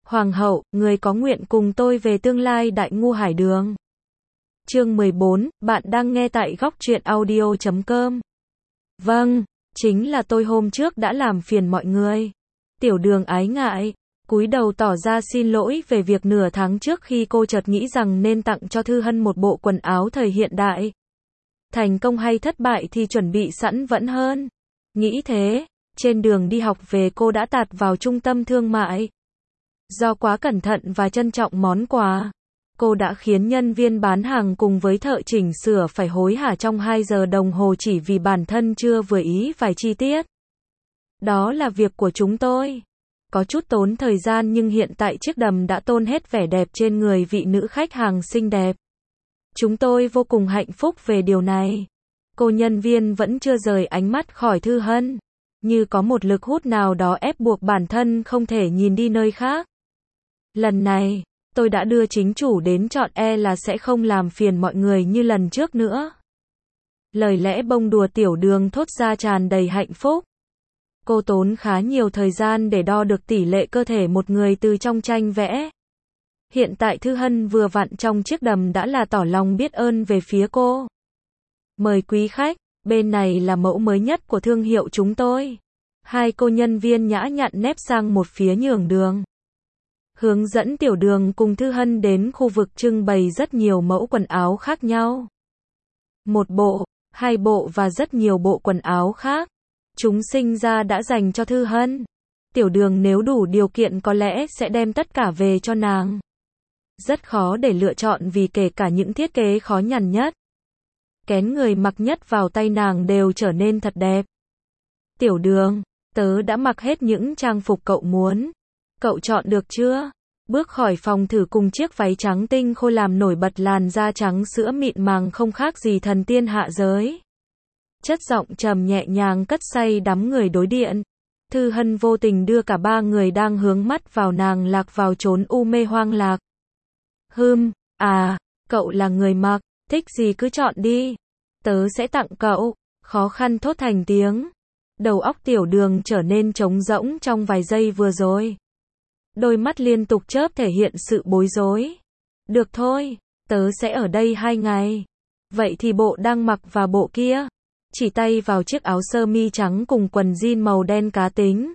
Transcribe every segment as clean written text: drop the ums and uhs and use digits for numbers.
Hoàng hậu, người có nguyện cùng tôi về tương lai Đại Ngu Hải Đường. Chương 14, bạn đang nghe tại góc truyện audio.com. Vâng, chính là tôi hôm trước đã làm phiền mọi người. Tiểu Đường ái ngại, cúi đầu tỏ ra xin lỗi về việc nửa tháng trước khi cô chợt nghĩ rằng nên tặng cho Thư Hân một bộ quần áo thời hiện đại. Thành công hay thất bại thì chuẩn bị sẵn vẫn hơn. Nghĩ thế, trên đường đi học về cô đã tạt vào trung tâm thương mại. Do quá cẩn thận và trân trọng món quà, cô đã khiến nhân viên bán hàng cùng với thợ chỉnh sửa phải hối hả trong 2 giờ đồng hồ chỉ vì bản thân chưa vừa ý vài chi tiết. Đó là việc của chúng tôi. Có chút tốn thời gian nhưng hiện tại chiếc đầm đã tôn hết vẻ đẹp trên người vị nữ khách hàng xinh đẹp. Chúng tôi vô cùng hạnh phúc về điều này. Cô nhân viên vẫn chưa rời ánh mắt khỏi Thư Hân, như có một lực hút nào đó ép buộc bản thân không thể nhìn đi nơi khác. Lần này, tôi đã đưa chính chủ đến chọn, là sẽ không làm phiền mọi người như lần trước nữa. Lời lẽ bông đùa Tiểu Đường thốt ra tràn đầy hạnh phúc. Cô tốn khá nhiều thời gian để đo được tỷ lệ cơ thể một người từ trong tranh vẽ. Hiện tại Thư Hân vừa vặn trong chiếc đầm đã là tỏ lòng biết ơn về phía cô. Mời quý khách, bên này là mẫu mới nhất của thương hiệu chúng tôi. Hai cô nhân viên nhã nhặn nép sang một phía nhường đường. Hướng dẫn Tiểu Đường cùng Thư Hân đến khu vực trưng bày rất nhiều mẫu quần áo khác nhau. Một bộ, 2 bộ và rất nhiều bộ quần áo khác. Chúng sinh ra đã dành cho Thư Hân. Tiểu Đường nếu đủ điều kiện có lẽ sẽ đem tất cả về cho nàng. Rất khó để lựa chọn vì kể cả những thiết kế khó nhằn nhất, kén người mặc nhất vào tay nàng đều trở nên thật đẹp. Tiểu Đường, tớ đã mặc hết những trang phục cậu muốn. Cậu chọn được chưa? Bước khỏi phòng thử cùng chiếc váy trắng tinh khôi làm nổi bật làn da trắng sữa mịn màng không khác gì thần tiên hạ giới. Chất giọng trầm nhẹ nhàng cất say đắm người đối điện. Thư Hân vô tình đưa cả 3 người đang hướng mắt vào nàng lạc vào chốn u mê hoang lạc. Cậu là người mặc, thích gì cứ chọn đi. Tớ sẽ tặng cậu. Khó khăn thốt thành tiếng. Đầu óc Tiểu Đường trở nên trống rỗng trong vài giây vừa rồi. Đôi mắt liên tục chớp thể hiện sự bối rối. Được thôi, tớ sẽ ở đây 2 ngày. Vậy thì bộ đang mặc và bộ kia. Chỉ tay vào chiếc áo sơ mi trắng cùng quần jean màu đen cá tính.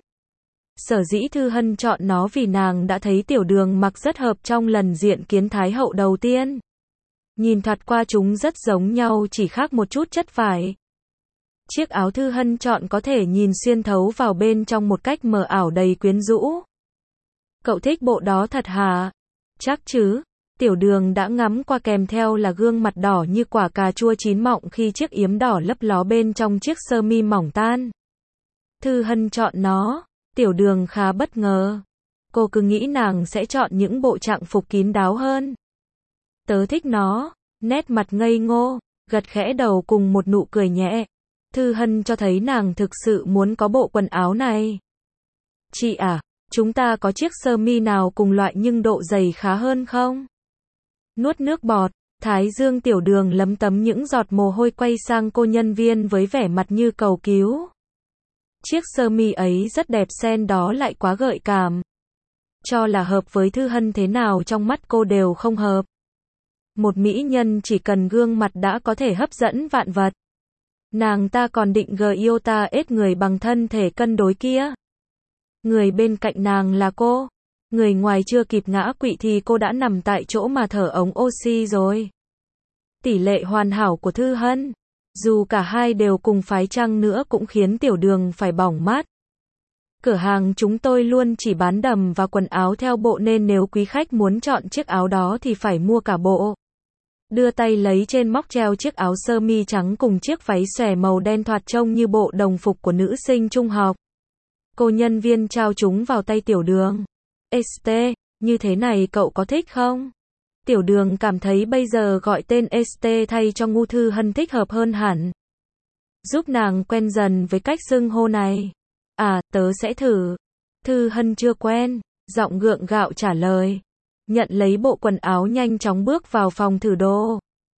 Sở dĩ Thư Hân chọn nó vì nàng đã thấy Tiểu Đường mặc rất hợp trong lần diện kiến Thái hậu đầu tiên. Nhìn thoạt qua chúng rất giống nhau, chỉ khác một chút chất vải. Chiếc áo Thư Hân chọn có thể nhìn xuyên thấu vào bên trong một cách mờ ảo đầy quyến rũ. Cậu thích bộ đó thật hả? Chắc chứ. Tiểu Đường đã ngắm qua, kèm theo là gương mặt đỏ như quả cà chua chín mọng khi chiếc yếm đỏ lấp ló bên trong chiếc sơ mi mỏng tan. Thư Hân chọn nó. Tiểu Đường khá bất ngờ. Cô cứ nghĩ nàng sẽ chọn những bộ trạng phục kín đáo hơn. Tớ thích nó. Nét mặt ngây ngô, gật khẽ đầu cùng một nụ cười nhẹ. Thư Hân cho thấy nàng thực sự muốn có bộ quần áo này. Chị à, chúng ta có chiếc sơ mi nào cùng loại nhưng độ dày khá hơn không? Nuốt nước bọt, thái dương Tiểu Đường lấm tấm những giọt mồ hôi quay sang cô nhân viên với vẻ mặt như cầu cứu. Chiếc sơ mi ấy rất đẹp, xen đó lại quá gợi cảm. Cho là hợp với Thư Hân thế nào trong mắt cô đều không hợp. Một mỹ nhân chỉ cần gương mặt đã có thể hấp dẫn vạn vật. Nàng ta còn định yêu ta ết người bằng thân thể cân đối kia. Người bên cạnh nàng là cô. Người ngoài chưa kịp ngã quỵ thì cô đã nằm tại chỗ mà thở ống oxy rồi. Tỷ lệ hoàn hảo của Thư Hân, dù cả hai đều cùng phái chăng nữa cũng khiến Tiểu Đường phải bỏng mắt. Cửa hàng chúng tôi luôn chỉ bán đầm và quần áo theo bộ nên nếu quý khách muốn chọn chiếc áo đó thì phải mua cả bộ. Đưa tay lấy trên móc treo chiếc áo sơ mi trắng cùng chiếc váy xòe màu đen thoạt trông như bộ đồng phục của nữ sinh trung học. Cô nhân viên trao chúng vào tay Tiểu Đường. Như thế này cậu có thích không? Tiểu Đường cảm thấy bây giờ gọi tên thay cho Ngu Thư Hân thích hợp hơn hẳn. Giúp nàng quen dần với cách xưng hô này. Tớ sẽ thử. Thư Hân chưa quen, giọng gượng gạo trả lời. Nhận lấy bộ quần áo nhanh chóng bước vào phòng thử đồ.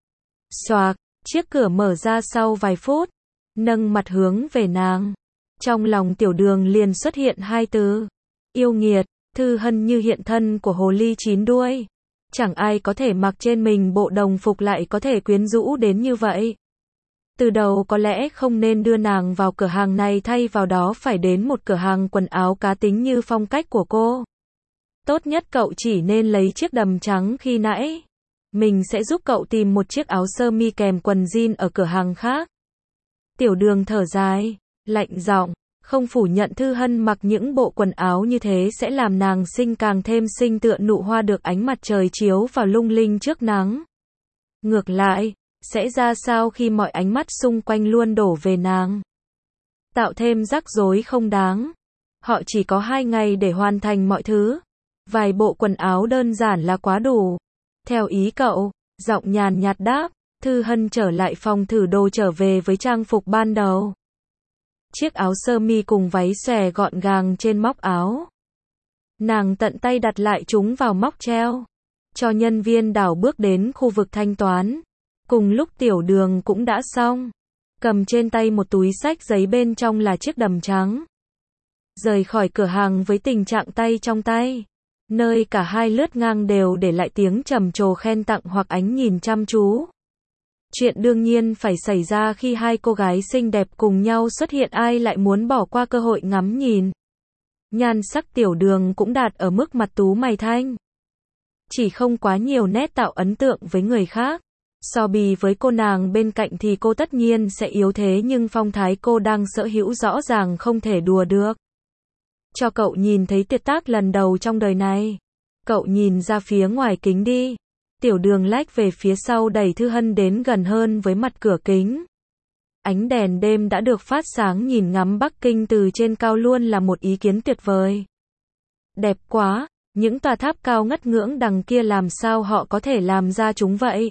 Xoạc, chiếc cửa mở ra sau vài phút. Nâng mặt hướng về nàng. Trong lòng Tiểu Đường liền xuất hiện 2 từ. Yêu nghiệt. Thư Hân như hiện thân của hồ ly chín đuôi. Chẳng ai có thể mặc trên mình bộ đồng phục lại có thể quyến rũ đến như vậy. Từ đầu có lẽ không nên đưa nàng vào cửa hàng này, thay vào đó phải đến một cửa hàng quần áo cá tính như phong cách của cô. Tốt nhất cậu chỉ nên lấy chiếc đầm trắng khi nãy. Mình sẽ giúp cậu tìm một chiếc áo sơ mi kèm quần jean ở cửa hàng khác. Tiểu Đường thở dài, lạnh giọng, không phủ nhận Thư Hân mặc những bộ quần áo như thế sẽ làm nàng càng thêm xinh tựa nụ hoa được ánh mặt trời chiếu vào lung linh trước nắng. Ngược lại, sẽ ra sao khi mọi ánh mắt xung quanh luôn đổ về nàng? Tạo thêm rắc rối không đáng. Họ chỉ có 2 ngày để hoàn thành mọi thứ. Vài bộ quần áo đơn giản là quá đủ. Theo ý cậu, giọng nhàn nhạt đáp. Thư Hân trở lại phòng thử đồ, trở về với trang phục ban đầu. Chiếc áo sơ mi cùng váy xòe gọn gàng trên móc áo. Nàng tận tay đặt lại chúng vào móc treo. Cho nhân viên đảo bước đến khu vực thanh toán. Cùng lúc Tiểu Đường cũng đã xong. Cầm trên tay một túi xách giấy, bên trong là chiếc đầm trắng. Rời khỏi cửa hàng với tình trạng tay trong tay. Nơi cả hai lướt ngang đều để lại tiếng trầm trồ khen tặng hoặc ánh nhìn chăm chú. Chuyện đương nhiên phải xảy ra khi hai cô gái xinh đẹp cùng nhau xuất hiện, ai lại muốn bỏ qua cơ hội ngắm nhìn. Nhan sắc Tiểu Đường cũng đạt ở mức mặt tú mày thanh. Chỉ không quá nhiều nét tạo ấn tượng với người khác. So bì với cô nàng bên cạnh thì cô tất nhiên sẽ yếu thế, nhưng phong thái cô đang sở hữu rõ ràng không thể đùa được. Cho cậu nhìn thấy tuyệt tác lần đầu trong đời này. Cậu nhìn ra phía ngoài kính đi. Tiểu Đường lách về phía sau, đẩy Thư Hân đến gần hơn với mặt cửa kính. Ánh đèn đêm đã được phát sáng, nhìn ngắm Bắc Kinh từ trên cao luôn là một ý kiến tuyệt vời. Đẹp quá, những tòa tháp cao ngất ngưỡng đằng kia làm sao họ có thể làm ra chúng vậy?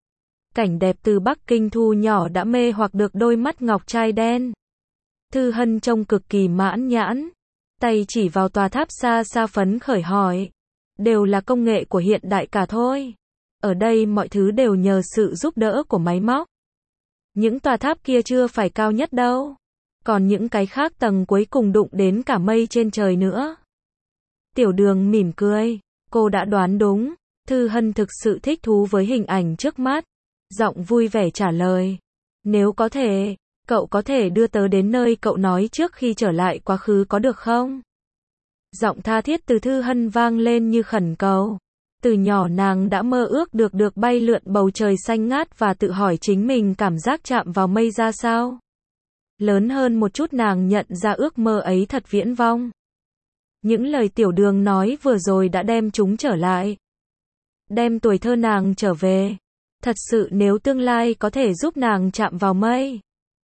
Cảnh đẹp từ Bắc Kinh thu nhỏ đã mê hoặc được đôi mắt ngọc trai đen. Thư Hân trông cực kỳ mãn nhãn. Tay chỉ vào tòa tháp xa xa phấn khởi hỏi. Đều là công nghệ của hiện đại cả thôi. Ở đây mọi thứ đều nhờ sự giúp đỡ của máy móc. Những tòa tháp kia chưa phải cao nhất đâu. Còn những cái khác tầng cuối cùng đụng đến cả mây trên trời nữa. Tiểu Đường mỉm cười. Cô đã đoán đúng. Thư Hân thực sự thích thú với hình ảnh trước mắt. Giọng vui vẻ trả lời. Nếu có thể, cậu có thể đưa tớ đến nơi cậu nói trước khi trở lại quá khứ có được không? Giọng tha thiết từ Thư Hân vang lên như khẩn cầu. Từ nhỏ nàng đã mơ ước được bay lượn bầu trời xanh ngát và tự hỏi chính mình cảm giác chạm vào mây ra sao. Lớn hơn một chút nàng nhận ra ước mơ ấy thật viễn vông. Những lời Tiểu Đường nói vừa rồi đã đem chúng trở lại. Đem tuổi thơ nàng trở về. Thật sự nếu tương lai có thể giúp nàng chạm vào mây,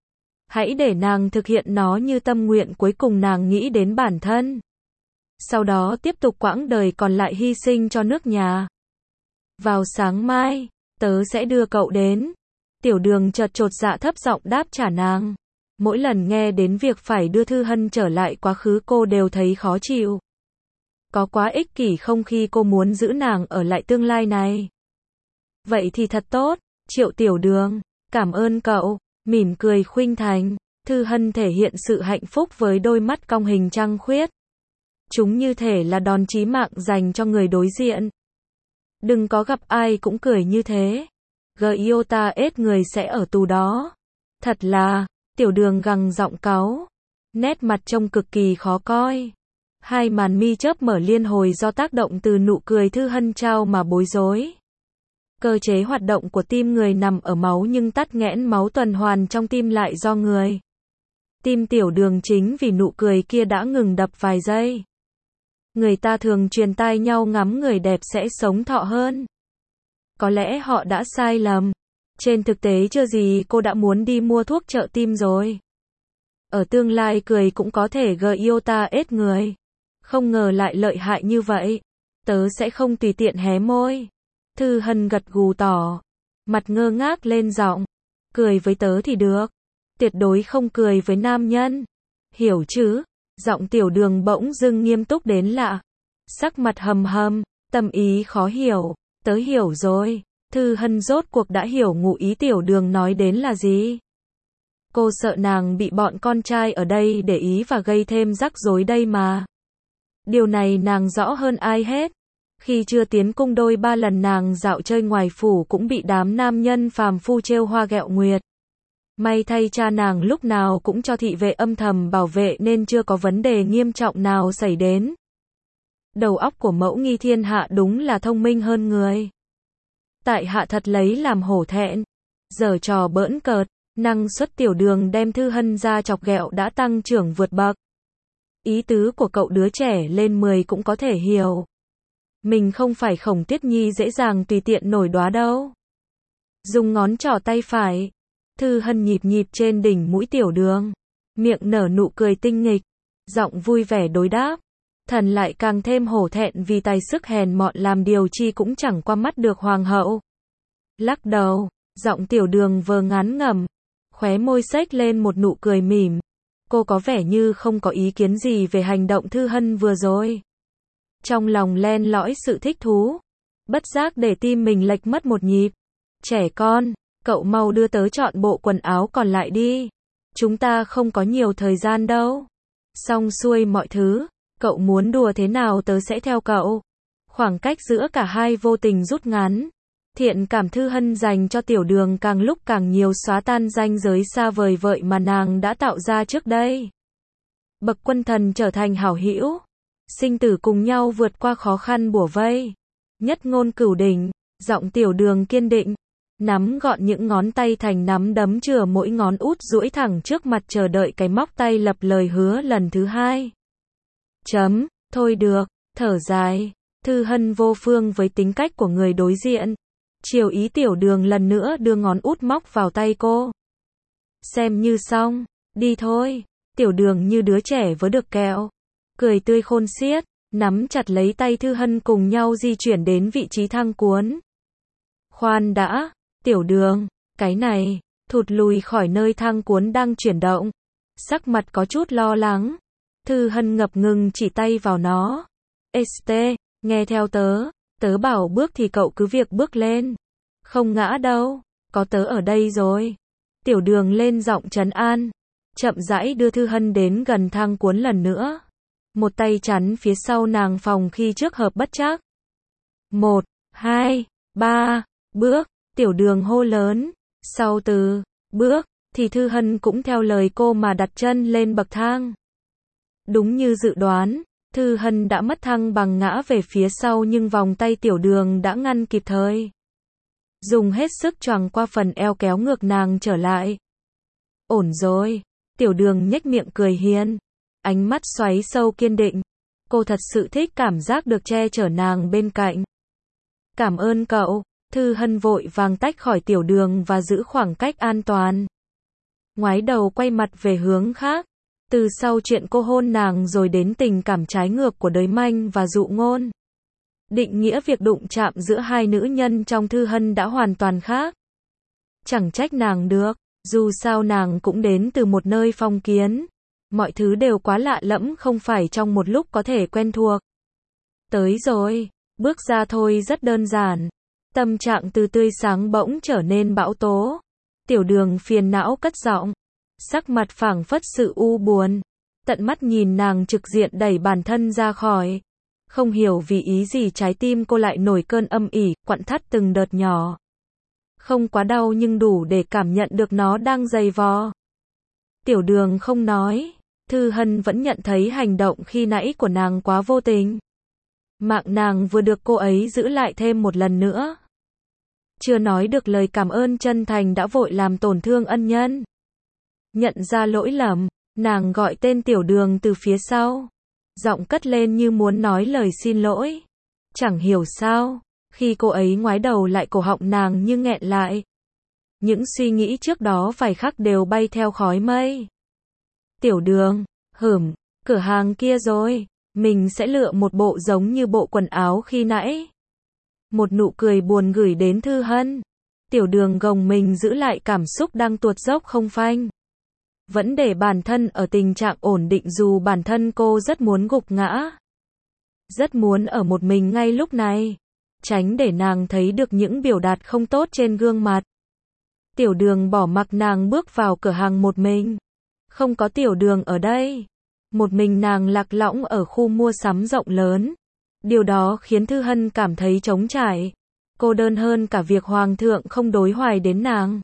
hãy để nàng thực hiện nó như tâm nguyện cuối cùng nàng nghĩ đến bản thân. Sau đó tiếp tục quãng đời còn lại hy sinh cho nước nhà. Vào sáng mai, tớ sẽ đưa cậu đến. Tiểu Đường chột dạ thấp giọng đáp trả nàng. Mỗi lần nghe đến việc phải đưa Thư Hân trở lại quá khứ cô đều thấy khó chịu. Có quá ích kỷ không khi cô muốn giữ nàng ở lại tương lai này? Vậy thì thật tốt, Triệu Tiểu Đường, cảm ơn cậu, mỉm cười khuynh thành. Thư Hân thể hiện sự hạnh phúc với đôi mắt cong hình trăng khuyết. Chúng như thể là đòn chí mạng dành cho người đối diện. Đừng có gặp ai cũng cười như thế. Giota ết người sẽ ở tù đó. Thật là, Tiểu Đường gằn giọng cáu. Nét mặt trông cực kỳ khó coi. Hai màn mi chớp mở liên hồi do tác động từ nụ cười Thư Hân trao mà bối rối. Cơ chế hoạt động của tim người nằm ở máu, nhưng tắc nghẽn máu tuần hoàn trong tim lại do người. Tim Tiểu Đường chính vì nụ cười kia đã ngừng đập vài giây. Người ta thường truyền tai nhau ngắm người đẹp sẽ sống thọ hơn. Có lẽ họ đã sai lầm. Trên thực tế chưa gì cô đã muốn đi mua thuốc trợ tim rồi. Ở tương lai cười cũng có thể Giota ết người. Không ngờ lại lợi hại như vậy. Tớ sẽ không tùy tiện hé môi. Thư Hân gật gù tỏ. Mặt ngơ ngác lên giọng. Cười với tớ thì được. Tuyệt đối không cười với nam nhân. Hiểu chứ? Giọng Tiểu Đường bỗng dưng nghiêm túc đến lạ. Sắc mặt hầm hầm, tâm ý khó hiểu. Tớ hiểu rồi. Thư Hân rốt cuộc đã hiểu ngụ ý Tiểu Đường nói đến là gì. Cô sợ nàng bị bọn con trai ở đây để ý và gây thêm rắc rối đây mà. Điều này nàng rõ hơn ai hết. Khi chưa tiến cung đôi ba lần nàng dạo chơi ngoài phủ cũng bị đám nam nhân phàm phu trêu hoa ghẹo nguyệt. May thay cha nàng lúc nào cũng cho thị vệ âm thầm bảo vệ nên chưa có vấn đề nghiêm trọng nào xảy đến. Đầu óc của mẫu nghi thiên hạ đúng là thông minh hơn người. Tại hạ thật lấy làm hổ thẹn. Giở trò bỡn cợt, năng suất Tiểu Đường đem Thư Hân ra chọc ghẹo đã tăng trưởng vượt bậc. Ý tứ của cậu đứa trẻ lên 10 cũng có thể hiểu. Mình không phải Khổng Tuyết Nhi dễ dàng tùy tiện nổi đoá đâu. Dùng ngón trỏ tay phải, Thư Hân nhịp nhịp trên đỉnh mũi Tiểu Đường, miệng nở nụ cười tinh nghịch, giọng vui vẻ đối đáp. Thần lại càng thêm hổ thẹn vì tài sức hèn mọn làm điều chi cũng chẳng qua mắt được hoàng hậu. Lắc đầu, giọng Tiểu Đường vờ ngán ngẩm, khóe môi xếch lên một nụ cười mỉm. Cô có vẻ như không có ý kiến gì về hành động Thư Hân vừa rồi. Trong lòng len lỏi sự thích thú, bất giác để tim mình lệch mất một nhịp. Trẻ con, cậu mau đưa tớ chọn bộ quần áo còn lại đi. Chúng ta không có nhiều thời gian đâu. Xong xuôi mọi thứ, cậu muốn đùa thế nào tớ sẽ theo cậu. Khoảng cách giữa cả hai vô tình rút ngắn. Thiện cảm Thư Hân dành cho Tiểu Đường càng lúc càng nhiều, xóa tan ranh giới xa vời vợi mà nàng đã tạo ra trước đây. Bậc quân thần trở thành hảo hữu, sinh tử cùng nhau vượt qua khó khăn bủa vây. Nhất ngôn cửu đỉnh, giọng Tiểu Đường kiên định, nắm gọn những ngón tay thành nắm đấm, chừa mỗi ngón út duỗi thẳng trước mặt chờ đợi cái móc tay lập lời hứa lần thứ hai. Thôi được, thở dài, Thư Hân vô phương với tính cách của người đối diện. Chiều ý Tiểu Đường lần nữa đưa ngón út móc vào tay cô. Xem như xong, đi thôi. Tiểu Đường như đứa trẻ vớ được kẹo, cười tươi khôn xiết, nắm chặt lấy tay Thư Hân cùng nhau di chuyển đến vị trí thang cuốn. Khoan đã, Tiểu Đường, cái này, thụt lùi khỏi nơi thang cuốn đang chuyển động. Sắc mặt có chút lo lắng. Thư Hân ngập ngừng chỉ tay vào nó. Nghe theo tớ bảo bước thì cậu cứ việc bước lên. Không ngã đâu, có tớ ở đây rồi. Tiểu Đường lên giọng trấn an, chậm rãi đưa Thư Hân đến gần thang cuốn lần nữa. Một tay chắn phía sau nàng phòng khi trước hợp bất trắc. 1, 2, 3, bước, Tiểu Đường hô lớn. Sau từ bước, thì Thư Hân cũng theo lời cô mà đặt chân lên bậc thang. Đúng như dự đoán, Thư Hân đã mất thăng bằng ngã về phía sau nhưng vòng tay Tiểu Đường đã ngăn kịp thời. Dùng hết sức choàng qua phần eo kéo ngược nàng trở lại. Ổn rồi, Tiểu Đường nhếch miệng cười hiền, ánh mắt xoáy sâu kiên định. Cô thật sự thích cảm giác được che chở nàng bên cạnh. Cảm ơn cậu, Thư Hân vội vàng tách khỏi Tiểu Đường và giữ khoảng cách an toàn. Ngoái đầu quay mặt về hướng khác. Từ sau chuyện cô hôn nàng rồi đến tình cảm trái ngược của đới manh và dụ ngôn. Định nghĩa việc đụng chạm giữa hai nữ nhân trong Thư Hân đã hoàn toàn khác. Chẳng trách nàng được, dù sao nàng cũng đến từ một nơi phong kiến. Mọi thứ đều quá lạ lẫm, không phải trong một lúc có thể quen thuộc. Tới rồi, bước ra thôi rất đơn giản. Tâm trạng từ tươi sáng bỗng trở nên bão tố. Tiểu Đường phiền não cất giọng, sắc mặt phảng phất sự u buồn. Tận mắt nhìn nàng trực diện đẩy bản thân ra khỏi. Không hiểu vì ý gì trái tim cô lại nổi cơn âm ỉ, quặn thắt từng đợt nhỏ. Không quá đau nhưng đủ để cảm nhận được nó đang giày vò. Tiểu Đường không nói. Thư Hân vẫn nhận thấy hành động khi nãy của nàng quá vô tình. Mạng nàng vừa được cô ấy giữ lại thêm một lần nữa. Chưa nói được lời cảm ơn chân thành đã vội làm tổn thương ân nhân. Nhận ra lỗi lầm, nàng gọi tên Tiểu Đường từ phía sau. Giọng cất lên như muốn nói lời xin lỗi. Chẳng hiểu sao, khi cô ấy ngoái đầu lại cổ họng nàng như nghẹn lại. Những suy nghĩ trước đó vài khắc đều bay theo khói mây. Tiểu Đường, cửa hàng kia rồi, mình sẽ lựa một bộ giống như bộ quần áo khi nãy. Một nụ cười buồn gửi đến Thư Hân. Tiểu Đường gồng mình giữ lại cảm xúc đang tuột dốc không phanh. Vẫn để bản thân ở tình trạng ổn định dù bản thân cô rất muốn gục ngã. Rất muốn ở một mình ngay lúc này. Tránh để nàng thấy được những biểu đạt không tốt trên gương mặt. Tiểu Đường bỏ mặc nàng bước vào cửa hàng một mình. Không có Tiểu Đường ở đây. Một mình nàng lạc lõng ở khu mua sắm rộng lớn. Điều đó khiến Thư Hân cảm thấy trống trải, cô đơn hơn cả việc Hoàng thượng không đối hoài đến nàng.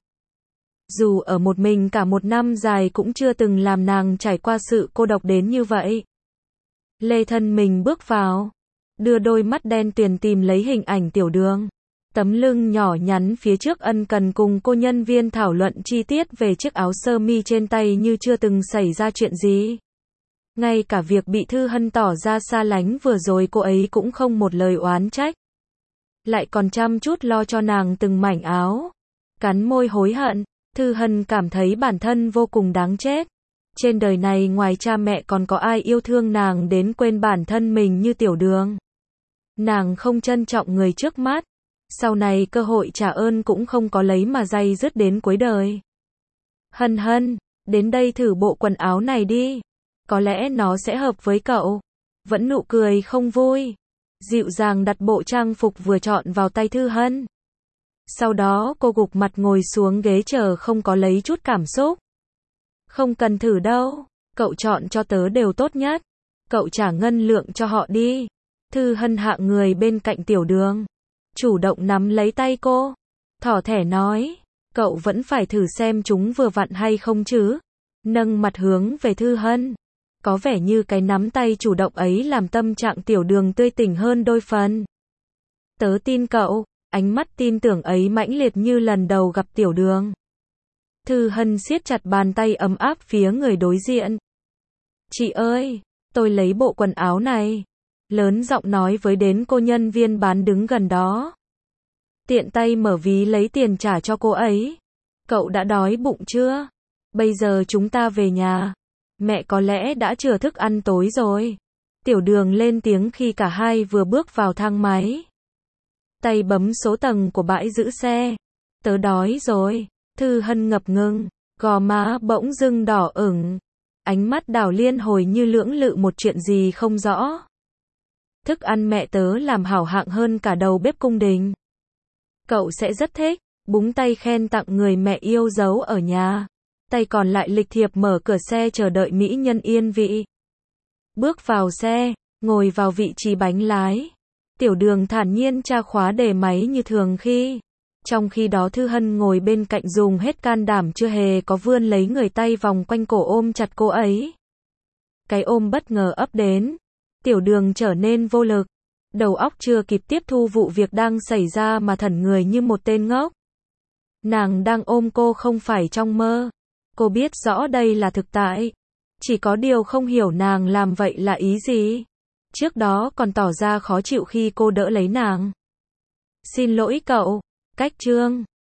Dù ở một mình cả một năm dài cũng chưa từng làm nàng trải qua sự cô độc đến như vậy. Lê thân mình bước vào, đưa đôi mắt đen tuyền tìm lấy hình ảnh Tiểu Đường. Tấm lưng nhỏ nhắn phía trước ân cần cùng cô nhân viên thảo luận chi tiết về chiếc áo sơ mi trên tay như chưa từng xảy ra chuyện gì. Ngay cả việc bị Thư Hân tỏ ra xa lánh vừa rồi cô ấy cũng không một lời oán trách. Lại còn chăm chút lo cho nàng từng mảnh áo. Cắn môi hối hận, Thư Hân cảm thấy bản thân vô cùng đáng chết. Trên đời này ngoài cha mẹ còn có ai yêu thương nàng đến quên bản thân mình như Tiểu Đường. Nàng không trân trọng người trước mắt. Sau này cơ hội trả ơn cũng không có lấy mà day dứt đến cuối đời. Hân Hân, đến đây thử bộ quần áo này đi. Có lẽ nó sẽ hợp với cậu. Vẫn nụ cười không vui. Dịu dàng đặt bộ trang phục vừa chọn vào tay Thư Hân. Sau đó cô gục mặt ngồi xuống ghế chờ không có lấy chút cảm xúc. Không cần thử đâu. Cậu chọn cho tớ đều tốt nhất. Cậu trả ngân lượng cho họ đi. Thư Hân hạ người bên cạnh Tiểu Đường. Chủ động nắm lấy tay cô. Thỏ thẻ nói. Cậu vẫn phải thử xem chúng vừa vặn hay không chứ. Nâng mặt hướng về Thư Hân. Có vẻ như cái nắm tay chủ động ấy làm tâm trạng Tiểu Đường tươi tỉnh hơn đôi phần. Tớ tin cậu. Ánh mắt tin tưởng ấy mãnh liệt như lần đầu gặp Tiểu Đường. Thư Hân siết chặt bàn tay ấm áp phía người đối diện. Chị ơi, tôi lấy bộ quần áo này. Lớn giọng nói với đến cô nhân viên bán đứng gần đó. Tiện tay mở ví lấy tiền trả cho cô ấy. Cậu đã đói bụng chưa? Bây giờ chúng ta về nhà. Mẹ có lẽ đã chừa thức ăn tối rồi. Tiểu Đường lên tiếng khi cả hai vừa bước vào thang máy. Tay bấm số tầng của bãi giữ xe. Tớ đói rồi. Thư Hân ngập ngừng, gò má bỗng dưng đỏ ửng. Ánh mắt đảo liên hồi như lưỡng lự một chuyện gì không rõ. Thức ăn mẹ tớ làm hảo hạng hơn cả đầu bếp cung đình. Cậu sẽ rất thích. Búng tay khen tặng người mẹ yêu dấu ở nhà. Tay còn lại lịch thiệp mở cửa xe chờ đợi mỹ nhân yên vị. Bước vào xe, ngồi vào vị trí bánh lái. Tiểu Đường thản nhiên tra khóa đề máy như thường khi. Trong khi đó Thư Hân ngồi bên cạnh dùng hết can đảm chưa hề có vươn lấy người tay vòng quanh cổ ôm chặt cô ấy. Cái ôm bất ngờ ấp đến. Tiểu Đường trở nên vô lực. Đầu óc chưa kịp tiếp thu vụ việc đang xảy ra mà thẫn người như một tên ngốc. Nàng đang ôm cô không phải trong mơ. Cô biết rõ đây là thực tại. Chỉ có điều không hiểu nàng làm vậy là ý gì. Trước đó còn tỏ ra khó chịu khi cô đỡ lấy nàng. Xin lỗi cậu. Cách chương